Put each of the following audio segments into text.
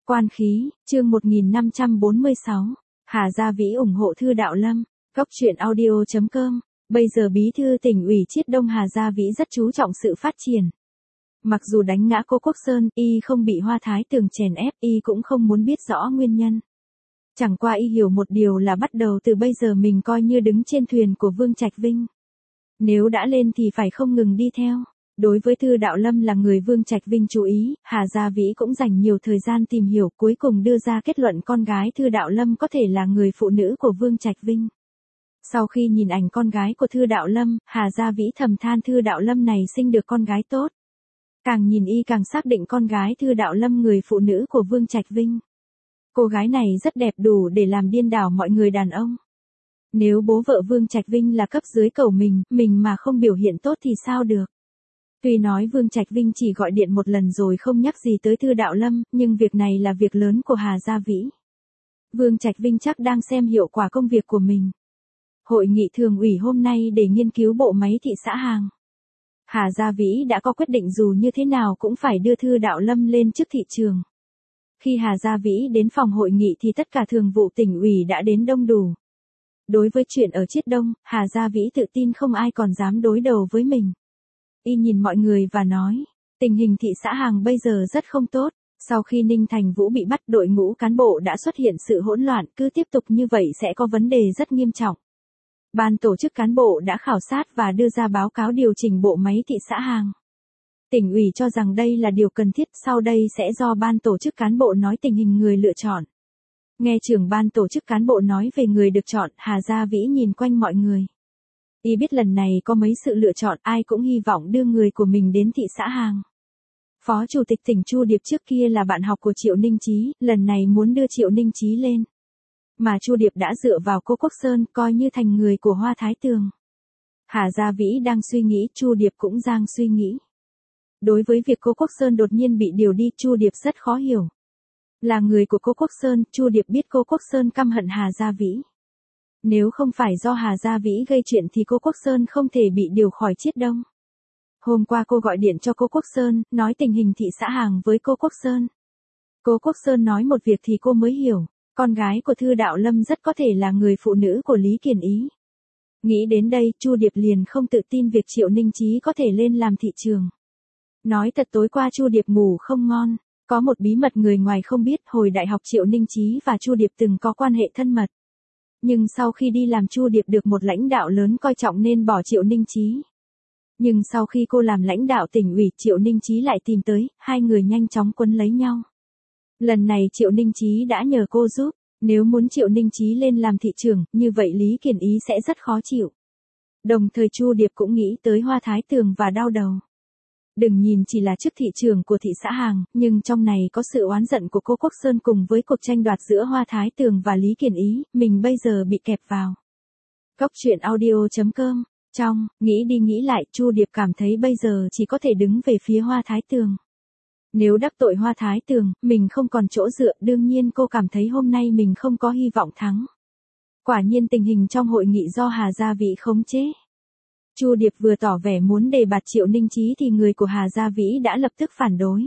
Quan khí, chương 1546. Hà Gia Vĩ ủng hộ Thư Đạo Lâm. Góc truyện audio.com. Bây giờ Bí thư Tỉnh ủy Chiết Đông Hà Gia Vĩ rất chú trọng sự phát triển. Mặc dù đánh ngã Cố Quốc Sơn, y không bị Hoa Thái Tường chèn ép, y cũng không muốn biết rõ nguyên nhân. Chẳng qua y hiểu một điều là bắt đầu từ bây giờ mình coi như đứng trên thuyền của Vương Trạch Vinh. Nếu đã lên thì phải không ngừng đi theo. Đối với Thư Đạo Lâm là người Vương Trạch Vinh chú ý, Hà Gia Vĩ cũng dành nhiều thời gian tìm hiểu, cuối cùng đưa ra kết luận con gái Thư Đạo Lâm có thể là người phụ nữ của Vương Trạch Vinh. Sau khi nhìn ảnh con gái của Thư Đạo Lâm, Hà Gia Vĩ thầm than Thư Đạo Lâm này sinh được con gái tốt. Càng nhìn y càng xác định con gái Thư Đạo Lâm người phụ nữ của Vương Trạch Vinh. Cô gái này rất đẹp, đủ để làm điên đảo mọi người đàn ông. Nếu bố vợ Vương Trạch Vinh là cấp dưới cẩu mình mà không biểu hiện tốt thì sao được. Tuy nói Vương Trạch Vinh chỉ gọi điện một lần rồi không nhắc gì tới Thư Đạo Lâm, nhưng việc này là việc lớn của Hà Gia Vĩ. Vương Trạch Vinh chắc đang xem hiệu quả công việc của mình. Hội nghị thường ủy hôm nay để nghiên cứu bộ máy thị xã Hàng. Hà Gia Vĩ đã có quyết định dù như thế nào cũng phải đưa Thư Đạo Lâm lên chức thị trường. Khi Hà Gia Vĩ đến phòng hội nghị thì tất cả thường vụ tỉnh ủy đã đến đông đủ. Đối với chuyện ở Chiết Đông, Hà Gia Vĩ tự tin không ai còn dám đối đầu với mình. Y nhìn mọi người và nói, tình hình thị xã Hàng bây giờ rất không tốt. Sau khi Ninh Thành Vũ bị bắt, đội ngũ cán bộ đã xuất hiện sự hỗn loạn, cứ tiếp tục như vậy sẽ có vấn đề rất nghiêm trọng. Ban tổ chức cán bộ đã khảo sát và đưa ra báo cáo điều chỉnh bộ máy thị xã Hàng. Tỉnh ủy cho rằng đây là điều cần thiết, sau đây sẽ do ban tổ chức cán bộ nói tình hình người lựa chọn. Nghe trưởng ban tổ chức cán bộ nói về người được chọn, Hà Gia Vĩ nhìn quanh mọi người. Y biết lần này có mấy sự lựa chọn, ai cũng hy vọng đưa người của mình đến thị xã Hàng. Phó Chủ tịch tỉnh Chu Điệp trước kia là bạn học của Triệu Ninh Chí, lần này muốn đưa Triệu Ninh Chí lên. Mà Chu Điệp đã dựa vào Cố Quốc Sơn, coi như thành người của Hoa Thái Tường. Hà Gia Vĩ đang suy nghĩ, Chu Điệp cũng đang suy nghĩ. Đối với việc Cố Quốc Sơn đột nhiên bị điều đi, Chu Điệp rất khó hiểu. Là người của Cố Quốc Sơn, Chu Điệp biết Cố Quốc Sơn căm hận Hà Gia Vĩ. Nếu không phải do Hà Gia Vĩ gây chuyện thì Cố Quốc Sơn không thể bị điều khỏi Chiết Đông. Hôm qua cô gọi điện cho Cố Quốc Sơn, nói tình hình thị xã Hàng với Cố Quốc Sơn. Cố Quốc Sơn nói một việc thì cô mới hiểu, con gái của Thư Đạo Lâm rất có thể là người phụ nữ của Lý Kiền Ý. Nghĩ đến đây, Chu Điệp liền không tự tin việc Triệu Ninh Chí có thể lên làm thị trường. Nói thật, tối qua Chu Điệp ngủ không ngon, có một bí mật người ngoài không biết, hồi đại học Triệu Ninh Chí và Chu Điệp từng có quan hệ thân mật. Nhưng sau khi đi làm, Chu Điệp được một lãnh đạo lớn coi trọng nên bỏ Triệu Ninh Chí. Nhưng sau khi cô làm lãnh đạo tỉnh ủy, Triệu Ninh Chí lại tìm tới, hai người nhanh chóng quấn lấy nhau. Lần này Triệu Ninh Chí đã nhờ cô giúp, nếu muốn Triệu Ninh Chí lên làm thị trưởng, như vậy Lý Kiền Ý sẽ rất khó chịu. Đồng thời Chu Điệp cũng nghĩ tới Hoa Thái Tường và đau đầu. Đừng nhìn chỉ là chức thị trưởng của thị xã Hàng, nhưng trong này có sự oán giận của Cố Quốc Sơn cùng với cuộc tranh đoạt giữa Hoa Thái Tường và Lý Kiền Ý, mình bây giờ bị kẹp vào. Góc truyện audio.com. Nghĩ đi nghĩ lại, Chu Điệp cảm thấy bây giờ chỉ có thể đứng về phía Hoa Thái Tường. Nếu đắc tội Hoa Thái Tường, mình không còn chỗ dựa, đương nhiên cô cảm thấy hôm nay mình không có hy vọng thắng. Quả nhiên tình hình trong hội nghị do Hà Gia Vĩ khống chế. Chu Điệp vừa tỏ vẻ muốn đề bạt Triệu Ninh Chí thì người của Hà Gia Vĩ đã lập tức phản đối.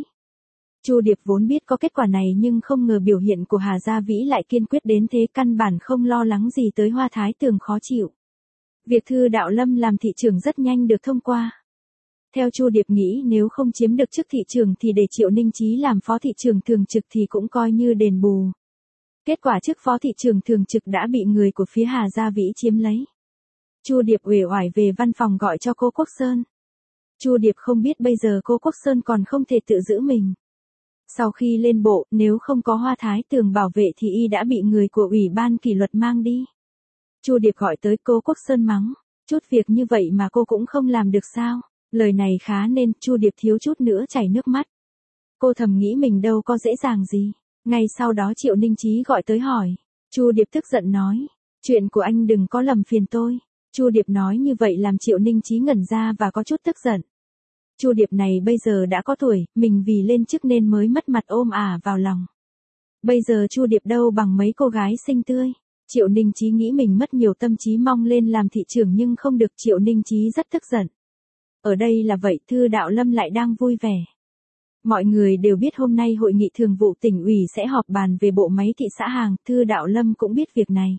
Chu Điệp vốn biết có kết quả này nhưng không ngờ biểu hiện của Hà Gia Vĩ lại kiên quyết đến thế, căn bản không lo lắng gì tới Hoa Thái Tường khó chịu. Việc Thư Đạo Lâm làm thị trưởng rất nhanh được thông qua. Theo Chu Điệp nghĩ, nếu không chiếm được chức thị trưởng thì để Triệu Ninh Chí làm phó thị trưởng thường trực thì cũng coi như đền bù. Kết quả chức phó thị trưởng thường trực đã bị người của phía Hà Gia Vĩ chiếm lấy. Chu Điệp uể oải về văn phòng gọi cho Cố Quốc Sơn. Chu Điệp không biết bây giờ Cố Quốc Sơn còn không thể tự giữ mình. Sau khi lên bộ, nếu không có Hoa Thái Tường bảo vệ thì y đã bị người của Ủy ban kỷ luật mang đi. Chu Điệp gọi tới, Cố Quốc Sơn mắng, chút việc như vậy mà cô cũng không làm được sao? Lời này khá nên Chu Điệp thiếu chút nữa chảy nước mắt. Cô thầm nghĩ mình đâu có dễ dàng gì. Ngay sau đó Triệu Ninh Chí gọi tới hỏi. Chu Điệp tức giận nói, chuyện của anh đừng có làm phiền tôi. Chu Điệp nói như vậy làm Triệu Ninh Chí ngẩn ra và có chút tức giận. Chu Điệp này bây giờ đã có tuổi, mình vì lên chức nên mới mất mặt ôm vào lòng. Bây giờ Chu Điệp đâu bằng mấy cô gái xinh tươi. Triệu Ninh Chí nghĩ mình mất nhiều tâm trí mong lên làm thị trưởng nhưng không được, Triệu Ninh Chí rất tức giận. Ở đây là vậy, Thư Đạo Lâm lại đang vui vẻ. Mọi người đều biết hôm nay hội nghị thường vụ tỉnh ủy sẽ họp bàn về bộ máy thị xã Hàng, Thư Đạo Lâm cũng biết việc này.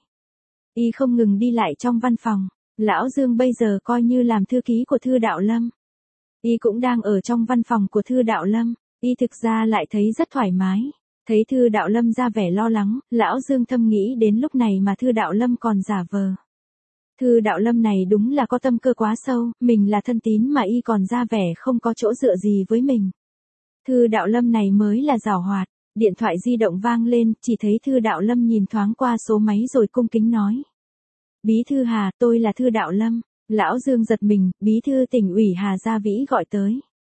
Y không ngừng đi lại trong văn phòng, Lão Dương bây giờ coi như làm thư ký của Thư Đạo Lâm. Y cũng đang ở trong văn phòng của Thư Đạo Lâm, Y thực ra lại thấy rất thoải mái. Thấy Thư Đạo Lâm ra vẻ lo lắng, Lão Dương thầm nghĩ đến lúc này mà Thư Đạo Lâm còn giả vờ. Thư Đạo Lâm này đúng là có tâm cơ quá sâu, mình là thân tín mà Y còn ra vẻ không có chỗ dựa gì với mình. Thư Đạo Lâm này mới là giảo hoạt. Điện thoại di động vang lên, chỉ thấy Thư Đạo Lâm nhìn thoáng qua số máy rồi cung kính nói. Bí thư Hà, tôi là Thư Đạo Lâm. Lão Dương giật mình, bí thư tỉnh ủy Hà Gia Vĩ gọi tới.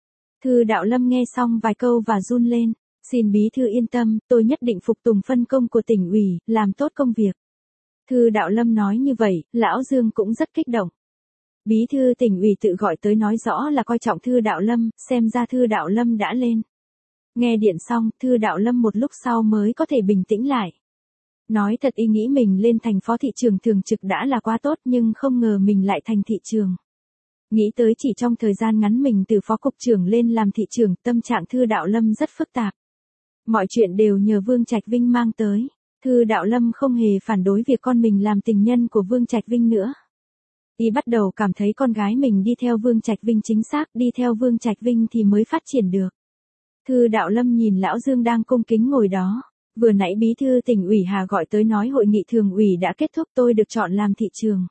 Thư Đạo Lâm nghe xong vài câu và run lên. Xin bí thư yên tâm, tôi nhất định phục tùng phân công của tỉnh ủy, làm tốt công việc. Thư Đạo Lâm nói như vậy, Lão Dương cũng rất kích động. Bí thư tỉnh ủy tự gọi tới nói rõ là coi trọng Thư Đạo Lâm, xem ra Thư Đạo Lâm đã lên. Nghe điện xong, Thư Đạo Lâm một lúc sau mới có thể bình tĩnh lại. Nói thật Y nghĩ mình lên thành phó thị trưởng thường trực đã là quá tốt nhưng không ngờ mình lại thành thị trưởng. Nghĩ tới chỉ trong thời gian ngắn mình từ phó cục trưởng lên làm thị trưởng, tâm trạng Thư Đạo Lâm rất phức tạp. Mọi chuyện đều nhờ Vương Trạch Vinh mang tới. Thư Đạo Lâm không hề phản đối việc con mình làm tình nhân của Vương Trạch Vinh nữa. Y bắt đầu cảm thấy con gái mình đi theo Vương Trạch Vinh chính xác, đi theo Vương Trạch Vinh thì mới phát triển được. Thư Đạo Lâm nhìn Lão Dương đang cung kính ngồi đó. Vừa nãy bí thư tỉnh ủy Hà gọi tới nói hội nghị thường ủy đã kết thúc, tôi được chọn làm thị trưởng.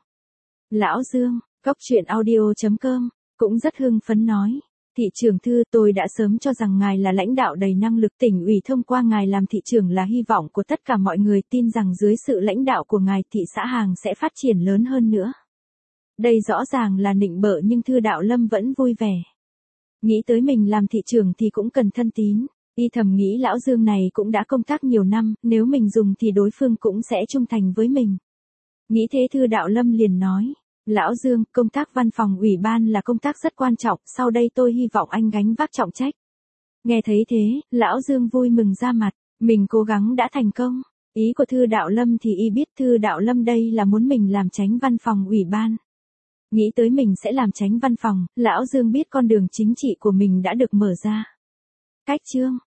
Lão Dương, coctruyện.audio.com, cũng rất hưng phấn nói. Thị trưởng Thư, tôi đã sớm cho rằng ngài là lãnh đạo đầy năng lực, tỉnh ủy thông qua ngài làm thị trưởng là hy vọng của tất cả mọi người, tin rằng dưới sự lãnh đạo của ngài thị xã Hàng sẽ phát triển lớn hơn nữa. Đây rõ ràng là nịnh bợ nhưng Thư Đạo Lâm vẫn vui vẻ. Nghĩ tới mình làm thị trưởng thì cũng cần thân tín. Y thầm nghĩ Lão Dương này cũng đã công tác nhiều năm, nếu mình dùng thì đối phương cũng sẽ trung thành với mình. Nghĩ thế Thư Đạo Lâm liền nói. Lão Dương, công tác văn phòng ủy ban là công tác rất quan trọng, sau đây tôi hy vọng anh gánh vác trọng trách. Nghe thấy thế, Lão Dương vui mừng ra mặt, mình cố gắng đã thành công. Ý của Thư Đạo Lâm thì Y biết Thư Đạo Lâm đây là muốn mình làm chánh văn phòng ủy ban. Nghĩ tới mình sẽ làm chánh văn phòng, Lão Dương biết con đường chính trị của mình đã được mở ra. Cách chương